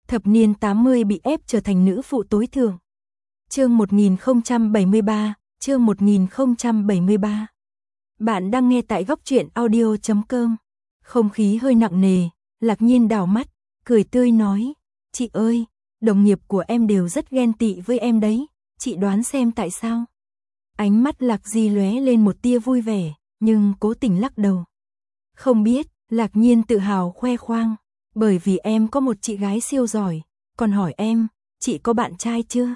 Thập niên 80 bị ép trở thành nữ phụ tối thượng. Chương 1073, chương 1073. Bạn đang nghe tại góc truyện audio.com. Không khí hơi nặng nề, Lạc Nhiên đảo mắt, cười tươi nói, chị ơi, đồng nghiệp của em đều rất ghen tị với em đấy, chị đoán xem tại sao? Ánh mắt Lạc Di lóe lên một tia vui vẻ, nhưng cố tình lắc đầu. Không biết, Lạc Nhiên tự hào khoe khoang, bởi vì em có một chị gái siêu giỏi, còn hỏi em, chị có bạn trai chưa?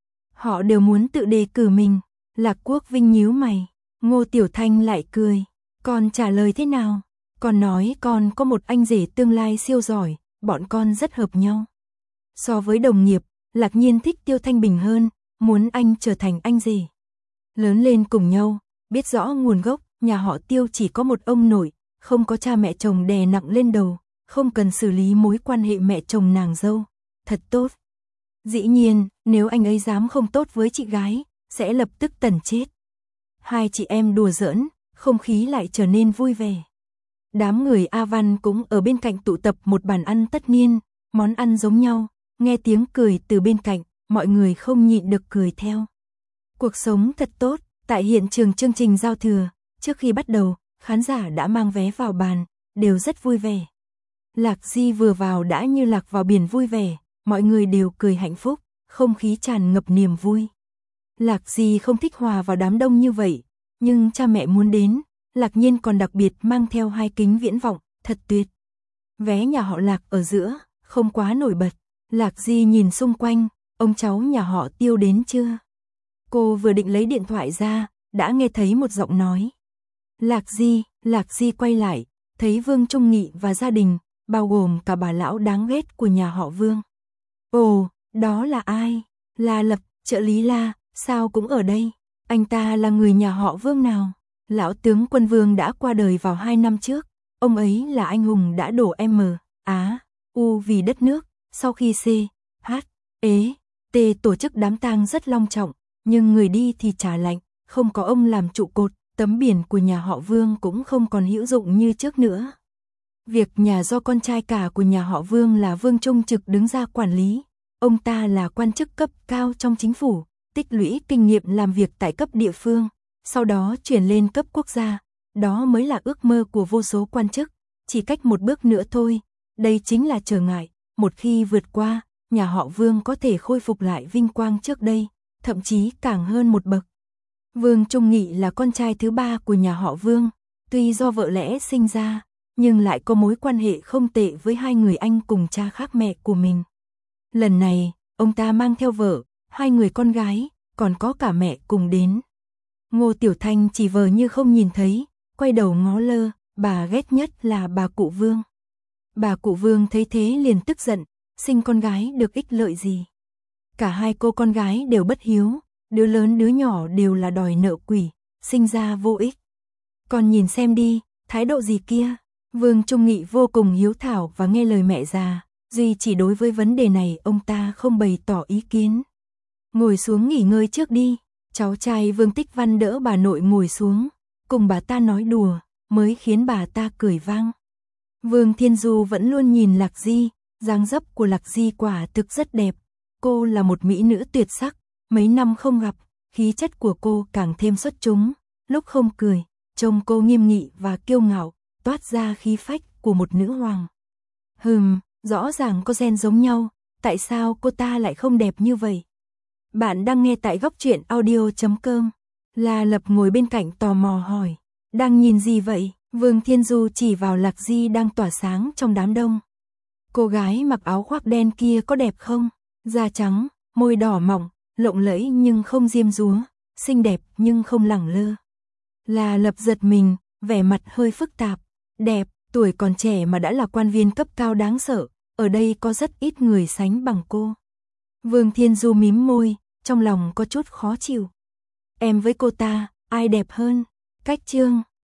Họ đều muốn tự đề cử mình. Lạc Quốc Vinh nhíu mày, Ngô Tiểu Thanh lại cười, con trả lời thế nào? Con nói con có một anh rể tương lai siêu giỏi, bọn con rất hợp nhau. So với đồng nghiệp, Lạc Nhiên thích Tiêu Thanh Bình hơn, muốn anh trở thành anh rể. Lớn lên cùng nhau, biết rõ nguồn gốc, nhà họ Tiêu chỉ có một ông nội, không có cha mẹ chồng đè nặng lên đầu, không cần xử lý mối quan hệ mẹ chồng nàng dâu. Thật tốt. Dĩ nhiên, nếu anh ấy dám không tốt với chị gái, sẽ lập tức tần chết. Hai chị em đùa giỡn, không khí lại trở nên vui vẻ. Đám người A Văn cũng ở bên cạnh tụ tập một bàn ăn tất niên, món ăn giống nhau, nghe tiếng cười từ bên cạnh, mọi người không nhịn được cười theo. Cuộc sống thật tốt, tại hiện trường chương trình giao thừa, trước khi bắt đầu, khán giả đã mang vé vào bàn, đều rất vui vẻ. Lạc Di vừa vào đã như lạc vào biển vui vẻ, mọi người đều cười hạnh phúc, không khí tràn ngập niềm vui. Lạc Di không thích hòa vào đám đông như vậy, nhưng cha mẹ muốn đến, Lạc Nhiên còn đặc biệt mang theo 2 kính viễn vọng, thật tuyệt. Vé nhà họ Lạc ở giữa, không quá nổi bật. Lạc Di nhìn xung quanh, ông cháu nhà họ Tiêu đến chưa? Cô vừa định lấy điện thoại ra, đã nghe thấy một giọng nói. Lạc Di quay lại, thấy Vương Trung Nghị và gia đình, bao gồm cả bà lão đáng ghét của nhà họ Vương. Ồ, đó là ai? La Lập, trợ lý La, sao cũng ở đây? Anh ta là người nhà họ Vương nào? Lão tướng quân Vương đã qua đời vào 2 năm trước, ông ấy là anh hùng đã đổ U vì đất nước, sau khi T tổ chức đám tang rất long trọng, nhưng người đi thì trả lạnh, không có ông làm trụ cột, tấm biển của nhà họ Vương cũng không còn hữu dụng như trước nữa. Việc nhà do con trai cả của nhà họ Vương là Vương Trung Trực đứng ra quản lý, ông ta là quan chức cấp cao trong chính phủ, tích lũy kinh nghiệm làm việc tại cấp địa phương, sau đó chuyển lên cấp quốc gia, đó mới là ước mơ của vô số quan chức, chỉ cách một bước nữa thôi, đây chính là trở ngại, một khi vượt qua, nhà họ Vương có thể khôi phục lại vinh quang trước đây, thậm chí càng hơn một bậc. Vương Trung Nghị là con trai thứ 3 của nhà họ Vương, tuy do vợ lẽ sinh ra, nhưng lại có mối quan hệ không tệ với 2 người anh cùng cha khác mẹ của mình. Lần này, ông ta mang theo vợ, 2 người con gái, còn có cả mẹ cùng đến. Ngô Tiểu Thanh chỉ vờ như không nhìn thấy, quay đầu ngó lơ, bà ghét nhất là bà cụ Vương. Bà cụ Vương thấy thế liền tức giận, sinh con gái được ích lợi gì? Cả 2 cô con gái đều bất hiếu, đứa lớn đứa nhỏ đều là đòi nợ quỷ, sinh ra vô ích. Con nhìn xem đi, thái độ gì kia? Vương Trung Nghị vô cùng hiếu thảo và nghe lời mẹ già, duy chỉ đối với vấn đề này ông ta không bày tỏ ý kiến. Ngồi xuống nghỉ ngơi trước đi, cháu trai Vương Tích Văn đỡ bà nội ngồi xuống, cùng bà ta nói đùa, mới khiến bà ta cười vang. Vương Thiên Du vẫn luôn nhìn Lạc Di, dáng dấp của Lạc Di quả thực rất đẹp, cô là một mỹ nữ tuyệt sắc, mấy năm không gặp, khí chất của cô càng thêm xuất chúng, lúc không cười, trông cô nghiêm nghị và kiêu ngạo, toát ra khí phách của một nữ hoàng. Rõ ràng có gen giống nhau, tại sao cô ta lại không đẹp như vậy? Bạn đang nghe tại góc truyện audio.com. La Lập ngồi bên cạnh tò mò hỏi, đang nhìn gì vậy? Vương Thiên Du chỉ vào Lạc Di đang tỏa sáng trong đám đông. Cô gái mặc áo khoác đen kia có đẹp không? Da trắng, môi đỏ mỏng, lộng lẫy nhưng không diêm dúa, xinh đẹp nhưng không lẳng lơ. La Lập giật mình, vẻ mặt hơi phức tạp. Đẹp, tuổi còn trẻ mà đã là quan viên cấp cao đáng sợ, ở đây có rất ít người sánh bằng cô. Vương Thiên Du mím môi, trong lòng có chút khó chịu. Em với cô ta, ai đẹp hơn? Cách Trương,